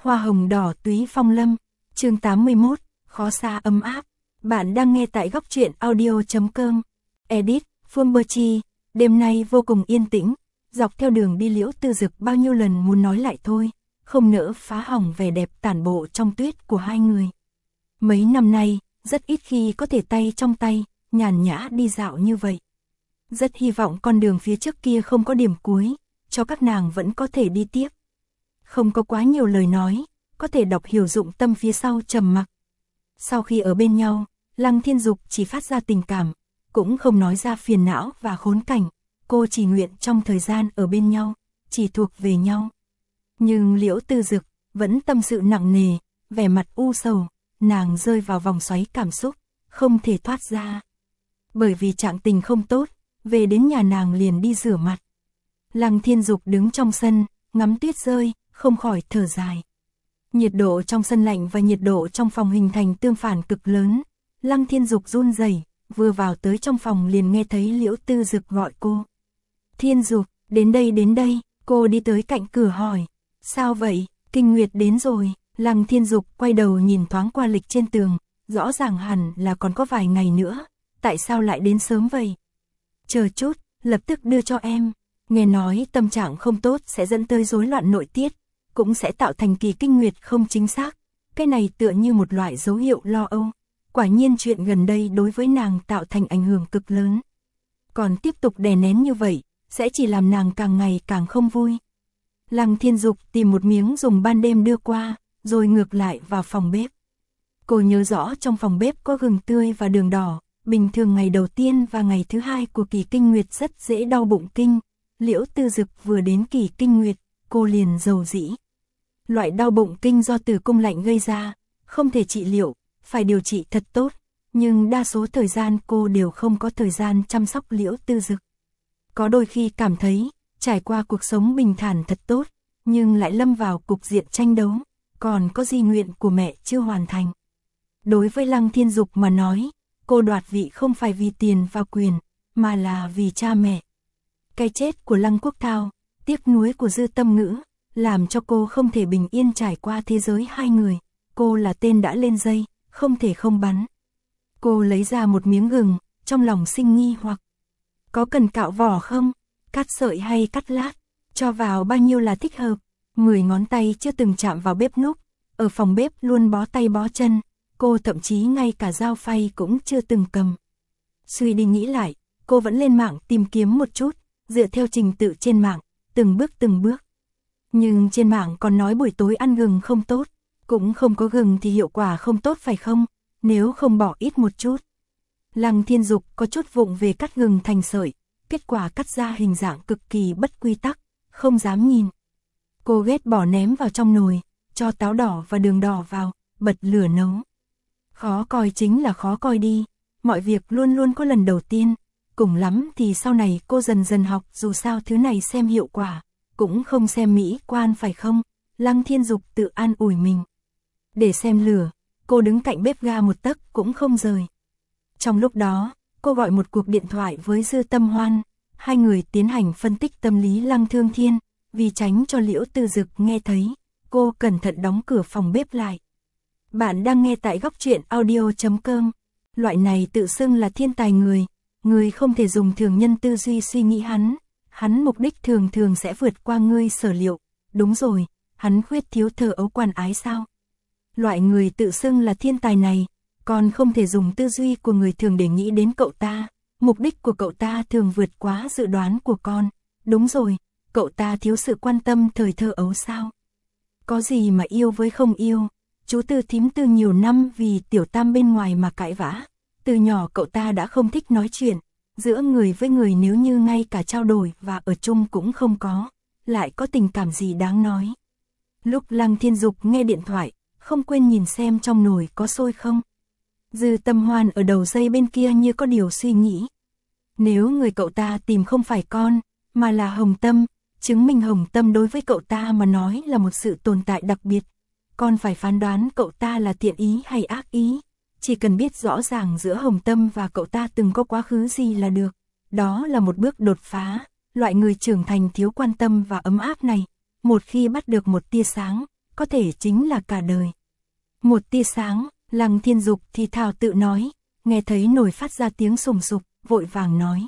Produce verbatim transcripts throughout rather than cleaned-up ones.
Hoa hồng đỏ túy phong lâm, chương tám mươi mốt, khó xa ấm áp. Bạn đang nghe tại góc truyện audio chấm com. Edit, Phương Bơ Chi, đêm nay vô cùng yên tĩnh, dọc theo đường đi Liễu Tư Dực bao nhiêu lần muốn nói lại thôi, không nỡ phá hỏng vẻ đẹp tản bộ trong tuyết của hai người. Mấy năm nay, rất ít khi có thể tay trong tay, nhàn nhã đi dạo như vậy. Rất hy vọng con đường phía trước kia không có điểm cuối, cho các nàng vẫn có thể đi tiếp. Không có quá nhiều lời nói, có thể đọc hiểu dụng tâm phía sau trầm mặc. Sau khi ở bên nhau, Lăng Thiên Dục chỉ phát ra tình cảm, cũng không nói ra phiền não và khốn cảnh, cô chỉ nguyện trong thời gian ở bên nhau, chỉ thuộc về nhau. Nhưng Liễu Tư Dực vẫn tâm sự nặng nề, vẻ mặt u sầu, nàng rơi vào vòng xoáy cảm xúc, không thể thoát ra. Bởi vì trạng tình không tốt, về đến nhà nàng liền đi rửa mặt. Lăng Thiên Dục đứng trong sân, ngắm tuyết rơi, không khỏi thở dài. Nhiệt độ trong sân lạnh và nhiệt độ trong phòng hình thành tương phản cực lớn. Lăng Thiên Dục run rẩy, vừa vào tới trong phòng liền nghe thấy Liễu Tư Dực gọi cô. Thiên Dục, đến đây đến đây, cô đi tới cạnh cửa hỏi. Sao vậy, kinh nguyệt đến rồi. Lăng Thiên Dục quay đầu nhìn thoáng qua lịch trên tường, rõ ràng hẳn là còn có vài ngày nữa, tại sao lại đến sớm vậy? Chờ chút, lập tức đưa cho em. Nghe nói tâm trạng không tốt sẽ dẫn tới rối loạn nội tiết, cũng sẽ tạo thành kỳ kinh nguyệt không chính xác. Cái này tựa như một loại dấu hiệu lo âu. Quả nhiên chuyện gần đây đối với nàng tạo thành ảnh hưởng cực lớn. Còn tiếp tục đè nén như vậy, sẽ chỉ làm nàng càng ngày càng không vui. Lăng Thiên Dục tìm một miếng dùng ban đêm đưa qua, rồi ngược lại vào phòng bếp. Cô nhớ rõ trong phòng bếp có gừng tươi và đường đỏ. Bình thường ngày đầu tiên và ngày thứ hai của kỳ kinh nguyệt rất dễ đau bụng kinh. Liễu Tư Dực vừa đến kỳ kinh nguyệt, cô liền rầu rĩ. Loại đau bụng kinh do tử cung lạnh gây ra, không thể trị liệu, phải điều trị thật tốt. Nhưng đa số thời gian cô đều không có thời gian chăm sóc Liễu Tư Dực. Có đôi khi cảm thấy, trải qua cuộc sống bình thản thật tốt, nhưng lại lâm vào cục diện tranh đấu, còn có di nguyện của mẹ chưa hoàn thành. Đối với Lăng Thiên Dục mà nói, cô đoạt vị không phải vì tiền và quyền, mà là vì cha mẹ. Cái chết của Lăng Quốc Thao, tiếc nuối của Dư Tâm Ngữ, làm cho cô không thể bình yên trải qua thế giới hai người. Cô là tên đã lên dây, không thể không bắn. Cô lấy ra một miếng gừng, trong lòng sinh nghi hoặc. Có cần cạo vỏ không? Cắt sợi hay cắt lát? Cho vào bao nhiêu là thích hợp? Mười ngón tay chưa từng chạm vào bếp núc, ở phòng bếp luôn bó tay bó chân. Cô thậm chí ngay cả dao phay cũng chưa từng cầm. Suy đi nghĩ lại, cô vẫn lên mạng tìm kiếm một chút, dựa theo trình tự trên mạng, từng bước từng bước. Nhưng trên mạng còn nói buổi tối ăn gừng không tốt, cũng không có gừng thì hiệu quả không tốt phải không, nếu không bỏ ít một chút. Lăng Thiên Dục có chút vụng về cắt gừng thành sợi, kết quả cắt ra hình dạng cực kỳ bất quy tắc, không dám nhìn. Cô ghét bỏ ném vào trong nồi, cho táo đỏ và đường đỏ vào, bật lửa nấu. Khó coi chính là khó coi đi, mọi việc luôn luôn có lần đầu tiên, cùng lắm thì sau này cô dần dần học, dù sao thứ này xem hiệu quả, cũng không xem mỹ quan phải không? Lăng Thiên Dục tự an ủi mình. Để xem lửa, cô đứng cạnh bếp ga một tấc cũng không rời. Trong lúc đó, cô gọi một cuộc điện thoại với Dư Tâm Hoan, hai người tiến hành phân tích tâm lý Lăng Thương Thiên, vì tránh cho Liễu Tư Dực nghe thấy, cô cẩn thận đóng cửa phòng bếp lại. Bạn đang nghe tại góc truyện audio chấm com. Loại này tự xưng là thiên tài người, người không thể dùng thường nhân tư duy suy nghĩ hắn, hắn mục đích thường thường sẽ vượt qua ngươi sở liệu. Đúng rồi, hắn khuyết thiếu thờ ấu quan ái sao? Loại người tự xưng là thiên tài này, còn không thể dùng tư duy của người thường để nghĩ đến cậu ta, mục đích của cậu ta thường vượt quá dự đoán của con. Đúng rồi, cậu ta thiếu sự quan tâm thời thơ ấu sao? Có gì mà yêu với không yêu? Chú Tư thím Tư nhiều năm vì Tiểu Tam bên ngoài mà cãi vã. Từ nhỏ cậu ta đã không thích nói chuyện, giữa người với người nếu như ngay cả trao đổi và ở chung cũng không có, lại có tình cảm gì đáng nói. Lúc Lăng Thiên Dục nghe điện thoại, không quên nhìn xem trong nồi có sôi không. Dư Tâm Hoan ở đầu dây bên kia như có điều suy nghĩ. Nếu người cậu ta tìm không phải con, mà là Hồng Tâm, chứng minh Hồng Tâm đối với cậu ta mà nói là một sự tồn tại đặc biệt. Con phải phán đoán cậu ta là thiện ý hay ác ý. Chỉ cần biết rõ ràng giữa Hồng Tâm và cậu ta từng có quá khứ gì là được. Đó là một bước đột phá. Loại người trưởng thành thiếu quan tâm và ấm áp này, một khi bắt được một tia sáng, có thể chính là cả đời. Một tia sáng, Lăng Thiên Dục thì thào tự nói, nghe thấy nồi phát ra tiếng sùng sục, vội vàng nói.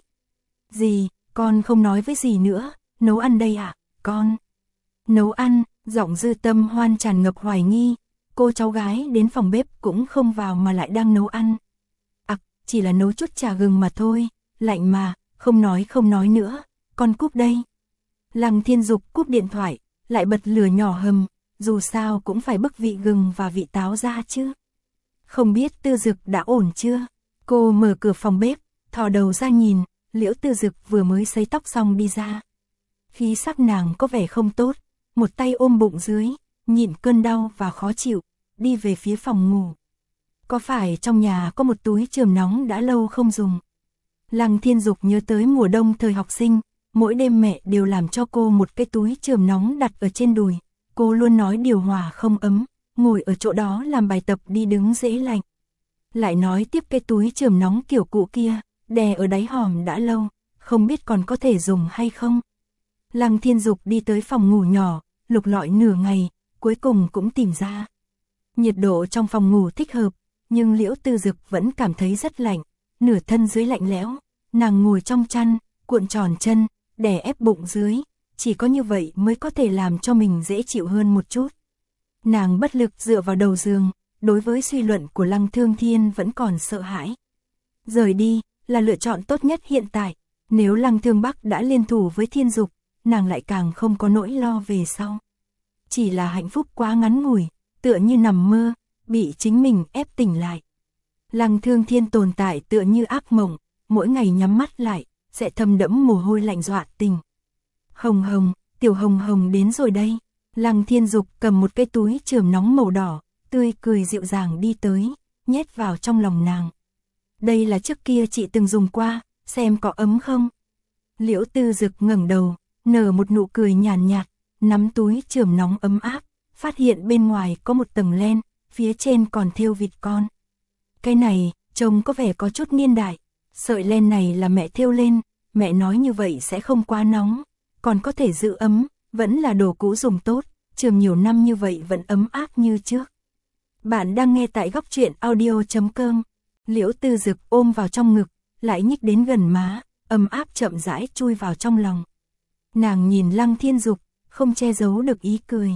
Dì, con không nói với dì nữa, nấu ăn đây ạ, à, con. Nấu ăn, giọng Dư Tâm Hoan tràn ngập hoài nghi, cô cháu gái đến phòng bếp cũng không vào mà lại đang nấu ăn. À, chỉ là nấu chút trà gừng mà thôi, lạnh mà, không nói không nói nữa, con cúp đây. Lăng Thiên Dục cúp điện thoại, lại bật lửa nhỏ hầm, dù sao cũng phải bức vị gừng và vị táo ra chứ. Không biết Tư Dực đã ổn chưa? Cô mở cửa phòng bếp, thò đầu ra nhìn, Liễu Tư Dực vừa mới sấy tóc xong đi ra. Khí sắc nàng có vẻ không tốt, một tay ôm bụng dưới, nhịn cơn đau và khó chịu, đi về phía phòng ngủ. Có phải trong nhà có một túi chườm nóng đã lâu không dùng? Lăng Thiên Dục nhớ tới mùa đông thời học sinh, mỗi đêm mẹ đều làm cho cô một cái túi chườm nóng đặt ở trên đùi. Cô luôn nói điều hòa không ấm, ngồi ở chỗ đó làm bài tập đi đứng dễ lạnh. Lại nói tiếp cái túi chườm nóng kiểu cũ kia, đè ở đáy hòm đã lâu, không biết còn có thể dùng hay không. Lăng Thiên Dục đi tới phòng ngủ nhỏ, lục lọi nửa ngày, cuối cùng cũng tìm ra. Nhiệt độ trong phòng ngủ thích hợp, nhưng Liễu Tư Dực vẫn cảm thấy rất lạnh, nửa thân dưới lạnh lẽo, nàng ngồi trong chăn, cuộn tròn chân, đè ép bụng dưới, chỉ có như vậy mới có thể làm cho mình dễ chịu hơn một chút. Nàng bất lực dựa vào đầu giường, đối với suy luận của Lăng Thương Thiên vẫn còn sợ hãi. Rời đi, là lựa chọn tốt nhất hiện tại, nếu Lăng Thương Bắc đã liên thủ với Thiên Dục, nàng lại càng không có nỗi lo về sau. Chỉ là hạnh phúc quá ngắn ngủi, tựa như nằm mơ, bị chính mình ép tỉnh lại. Lăng Thương Thiên tồn tại tựa như ác mộng, mỗi ngày nhắm mắt lại, sẽ thấm đẫm mồ hôi lạnh dọa tình. Hồng Hồng, tiểu Hồng Hồng đến rồi đây. Lăng Thiên Dục cầm một cái túi chườm nóng màu đỏ, tươi cười dịu dàng đi tới, nhét vào trong lòng nàng. Đây là trước kia chị từng dùng qua, xem có ấm không? Liễu Tư Dực ngẩng đầu, nở một nụ cười nhàn nhạt, nắm túi chườm nóng ấm áp, phát hiện bên ngoài có một tầng len, phía trên còn thêu vịt con. Cái này, trông có vẻ có chút niên đại, sợi len này là mẹ thêu lên, mẹ nói như vậy sẽ không quá nóng, còn có thể giữ ấm, vẫn là đồ cũ dùng tốt, chườm nhiều năm như vậy vẫn ấm áp như trước. Bạn đang nghe tại góc truyện audio chấm com. Liễu Tư Dực ôm vào trong ngực, lại nhích đến gần má, ấm áp chậm rãi chui vào trong lòng. Nàng nhìn Lăng Thiên Dục, không che giấu được ý cười.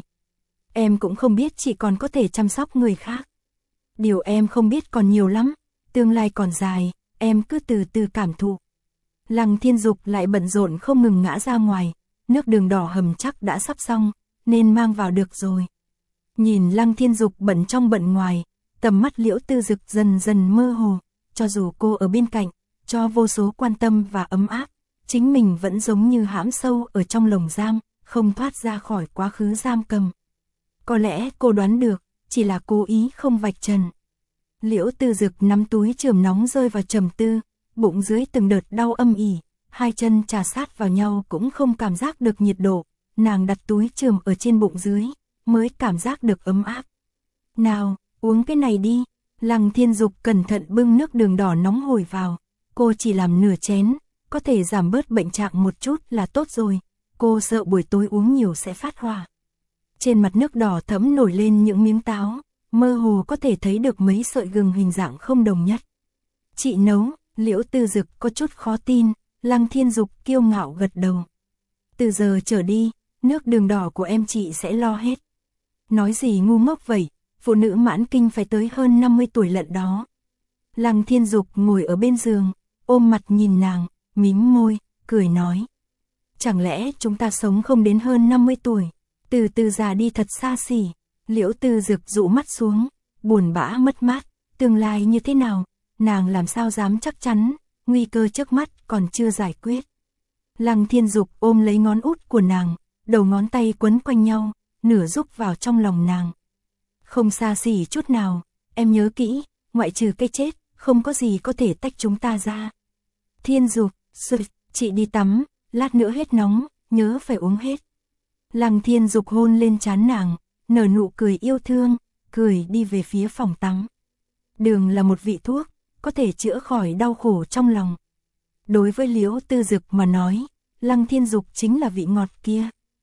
Em cũng không biết chị còn có thể chăm sóc người khác. Điều em không biết còn nhiều lắm, tương lai còn dài, em cứ từ từ cảm thụ. Lăng Thiên Dục lại bận rộn không ngừng ngã ra ngoài, nước đường đỏ hầm chắc đã sắp xong, nên mang vào được rồi. Nhìn Lăng Thiên Dục bận trong bận ngoài, tầm mắt Liễu Tư Dực dần dần mơ hồ, cho dù cô ở bên cạnh, cho vô số quan tâm và ấm áp, chính mình vẫn giống như hãm sâu ở trong lồng giam, không thoát ra khỏi quá khứ giam cầm. Có lẽ cô đoán được, chỉ là cố ý không vạch trần. Liễu Tư Dực nắm túi chườm nóng rơi vào trầm tư, bụng dưới từng đợt đau âm ỉ, hai chân chà sát vào nhau cũng không cảm giác được nhiệt độ, nàng đặt túi chườm ở trên bụng dưới, mới cảm giác được ấm áp. Nào, uống cái này đi. Lăng Thiên Dục cẩn thận bưng nước đường đỏ nóng hổi vào, cô chỉ làm nửa chén, có thể giảm bớt bệnh trạng một chút là tốt rồi, cô sợ buổi tối uống nhiều sẽ phát hỏa. Trên mặt nước đỏ thẫm nổi lên những miếng táo, mơ hồ có thể thấy được mấy sợi gừng hình dạng không đồng nhất. Chị nấu, Liễu Tư Dực có chút khó tin, Lăng Thiên Dục kiêu ngạo gật đầu. Từ giờ trở đi, nước đường đỏ của em chị sẽ lo hết. Nói gì ngu ngốc vậy, phụ nữ mãn kinh phải tới hơn năm mươi tuổi lận đó. Lăng Thiên Dục ngồi ở bên giường, ôm mặt nhìn nàng, mím môi, cười nói. Chẳng lẽ chúng ta sống không đến hơn năm mươi tuổi, từ từ già đi thật xa xỉ. Liễu Tư Dực dụ mắt xuống, buồn bã mất mát, tương lai như thế nào, nàng làm sao dám chắc chắn, nguy cơ trước mắt còn chưa giải quyết. Lăng Thiên Dục ôm lấy ngón út của nàng, đầu ngón tay quấn quanh nhau, nửa rúc vào trong lòng nàng. Không xa xỉ chút nào, em nhớ kỹ, ngoại trừ cái chết, không có gì có thể tách chúng ta ra. Thiên Dục, chị đi tắm, lát nữa hết nóng, nhớ phải uống hết. Lăng Thiên Dục hôn lên trán nàng, nở nụ cười yêu thương, cười đi về phía phòng tắm. Đường là một vị thuốc, có thể chữa khỏi đau khổ trong lòng. Đối với Liễu Tư Dực mà nói, Lăng Thiên Dục chính là vị ngọt kia,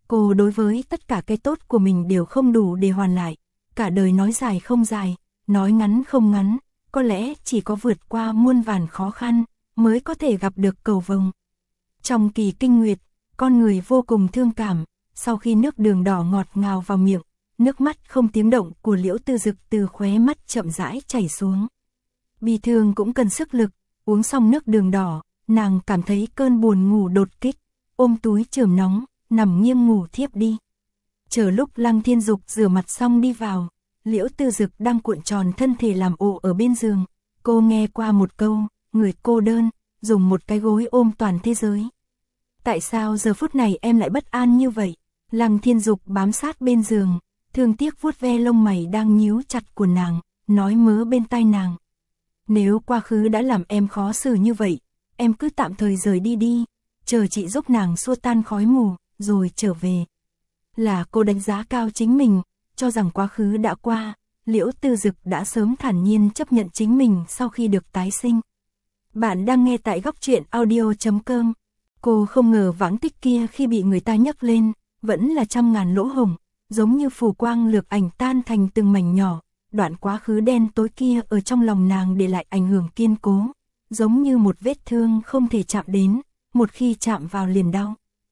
Cô đối với tất cả cái tốt của mình đều không đủ để hoàn lại. Cả đời nói dài không dài, nói ngắn không ngắn, có lẽ chỉ có vượt qua muôn vàn khó khăn mới có thể gặp được cầu vồng. Trong kỳ kinh nguyệt, con người vô cùng thương cảm, sau khi nước đường đỏ ngọt ngào vào miệng, nước mắt không tiếng động của Liễu Tư Dực từ khóe mắt chậm rãi chảy xuống. Bi thương cũng cần sức lực, uống xong nước đường đỏ, nàng cảm thấy cơn buồn ngủ đột kích, ôm túi chườm nóng, nằm nghiêng ngủ thiếp đi. Chờ lúc Lăng Thiên Dục rửa mặt xong đi vào, Liễu Tư Dực đang cuộn tròn thân thể làm ổ ở bên giường, cô nghe qua một câu, người cô đơn, dùng một cái gối ôm toàn thế giới. Tại sao giờ phút này em lại bất an như vậy? Lăng Thiên Dục bám sát bên giường, thương tiếc vuốt ve lông mày đang nhíu chặt của nàng, nói mớ bên tai nàng. Nếu quá khứ đã làm em khó xử như vậy, em cứ tạm thời rời đi đi, chờ chị giúp nàng xua tan khói mù, rồi trở về. Là cô đánh giá cao chính mình, cho rằng quá khứ đã qua, Liễu Tư Dực đã sớm thản nhiên chấp nhận chính mình sau khi được tái sinh. Bạn đang nghe tại góc truyện audio chấm com. Cô không ngờ vãng tích kia khi bị người ta nhắc lên, vẫn là trăm ngàn lỗ hổng, giống như phù quang lược ảnh tan thành từng mảnh nhỏ, đoạn quá khứ đen tối kia ở trong lòng nàng để lại ảnh hưởng kiên cố, giống như một vết thương không thể chạm đến, một khi chạm vào liền đau.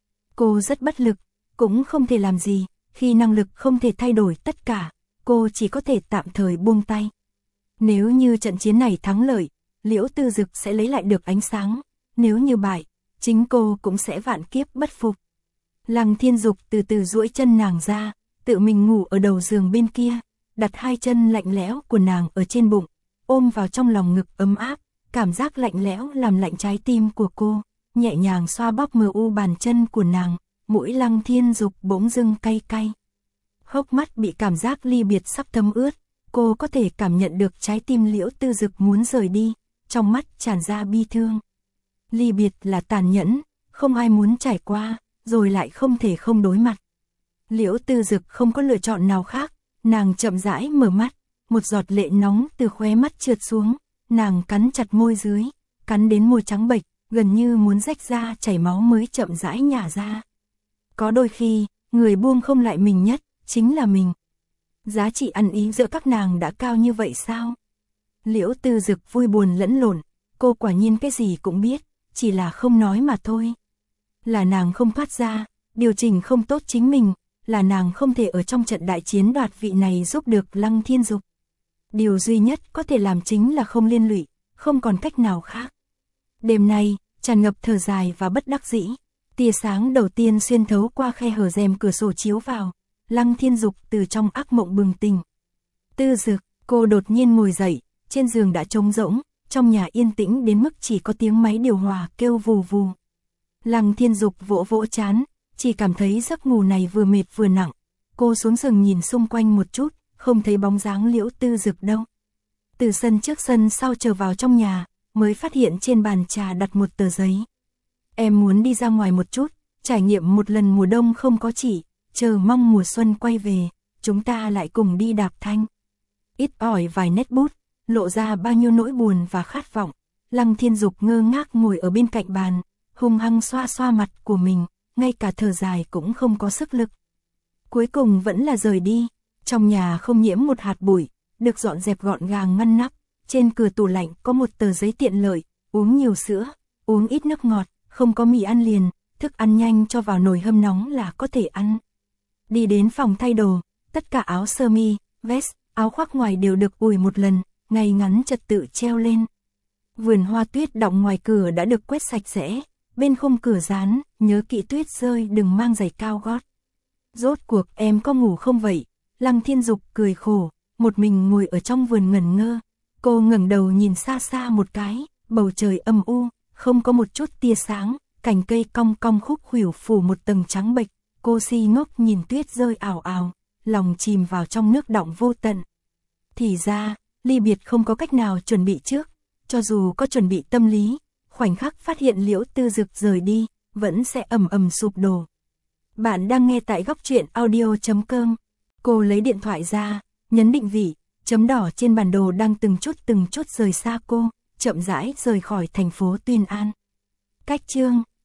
Cô rất bất lực, cũng không thể làm gì, khi năng lực không thể thay đổi tất cả, cô chỉ có thể tạm thời buông tay. Nếu như trận chiến này thắng lợi, Liễu Tư Dực sẽ lấy lại được ánh sáng, nếu như bại, chính cô cũng sẽ vạn kiếp bất phục. Lăng Thiên Dục từ từ duỗi chân nàng ra, tự mình ngủ ở đầu giường bên kia, đặt hai chân lạnh lẽo của nàng ở trên bụng, ôm vào trong lòng ngực ấm áp, cảm giác lạnh lẽo làm lạnh trái tim của cô, nhẹ nhàng xoa bóp mờ u bàn chân của nàng, mũi Lăng Thiên Dục bỗng dưng cay cay. Hốc mắt bị cảm giác ly biệt sắp thấm ướt, cô có thể cảm nhận được trái tim Liễu Tư Dực muốn rời đi, trong mắt tràn ra bi thương. Ly biệt là tàn nhẫn, không ai muốn trải qua, rồi lại không thể không đối mặt. Liễu Tư Dực không có lựa chọn nào khác, nàng chậm rãi mở mắt, một giọt lệ nóng từ khóe mắt trượt xuống, nàng cắn chặt môi dưới, cắn đến môi trắng bệch, gần như muốn rách ra chảy máu mới chậm rãi nhả ra. Có đôi khi, người buông không lại mình nhất, chính là mình. Giá trị ăn ý giữa các nàng đã cao như vậy sao? Liễu Tư Dực vui buồn lẫn lộn, cô quả nhiên cái gì cũng biết, chỉ là không nói mà thôi. Là nàng không thoát ra, điều chỉnh không tốt chính mình, là nàng không thể ở trong trận đại chiến đoạt vị này giúp được Lăng Thiên Dục. Điều duy nhất có thể làm chính là không liên lụy, không còn cách nào khác. Đêm nay, tràn ngập thở dài và bất đắc dĩ, tia sáng đầu tiên xuyên thấu qua khe hở rèm cửa sổ chiếu vào, Lăng Thiên Dục từ trong ác mộng bừng tỉnh. Tư Dực, cô đột nhiên ngồi dậy, trên giường đã trống rỗng, trong nhà yên tĩnh đến mức chỉ có tiếng máy điều hòa kêu vù vù. Lăng Thiên Dục vỗ vỗ trán, chỉ cảm thấy giấc ngủ này vừa mệt vừa nặng. Cô xuống giường nhìn xung quanh một chút, không thấy bóng dáng Liễu Tư Dực đâu. Từ sân trước sân sau trở vào trong nhà, mới phát hiện trên bàn trà đặt một tờ giấy. Em muốn đi ra ngoài một chút, trải nghiệm một lần mùa đông không có chỉ, chờ mong mùa xuân quay về, chúng ta lại cùng đi đạp thanh. Ít ỏi vài nét bút, lộ ra bao nhiêu nỗi buồn và khát vọng. Lăng Thiên Dục ngơ ngác ngồi ở bên cạnh bàn, hung hăng xoa xoa mặt của mình, ngay cả thở dài cũng không có sức lực. Cuối cùng vẫn là rời đi, trong nhà không nhiễm một hạt bụi, được dọn dẹp gọn gàng ngăn nắp, trên cửa tủ lạnh có một tờ giấy tiện lợi, uống nhiều sữa, uống ít nước ngọt, không có mì ăn liền, thức ăn nhanh cho vào nồi hâm nóng là có thể ăn. Đi đến phòng thay đồ, tất cả áo sơ mi, vest, áo khoác ngoài đều được ủi một lần, ngay ngắn trật tự treo lên. Vườn hoa tuyết đọng ngoài cửa đã được quét sạch sẽ, bên khung cửa dán, nhớ kỹ tuyết rơi đừng mang giày cao gót. Rốt cuộc em có ngủ không vậy? Lăng Thiên Dục cười khổ, một mình ngồi ở trong vườn ngẩn ngơ. Cô ngẩng đầu nhìn xa xa một cái, bầu trời âm u, không có một chút tia sáng, cành cây cong cong khúc khuỷu phủ một tầng trắng bệch. Cô si ngốc nhìn tuyết rơi ảo ảo, lòng chìm vào trong nước đọng vô tận. Thì ra, ly biệt không có cách nào chuẩn bị trước, cho dù có chuẩn bị tâm lý, khoảnh khắc phát hiện Liễu Tư Dực rời đi, vẫn sẽ ầm ầm sụp đổ. Bạn đang nghe tại góc truyện audio chấm com. Cô lấy điện thoại ra, nhấn định vị, chấm đỏ trên bản đồ đang từng chút từng chút rời xa cô, chậm rãi rời khỏi thành phố Tuyên An. Cách chương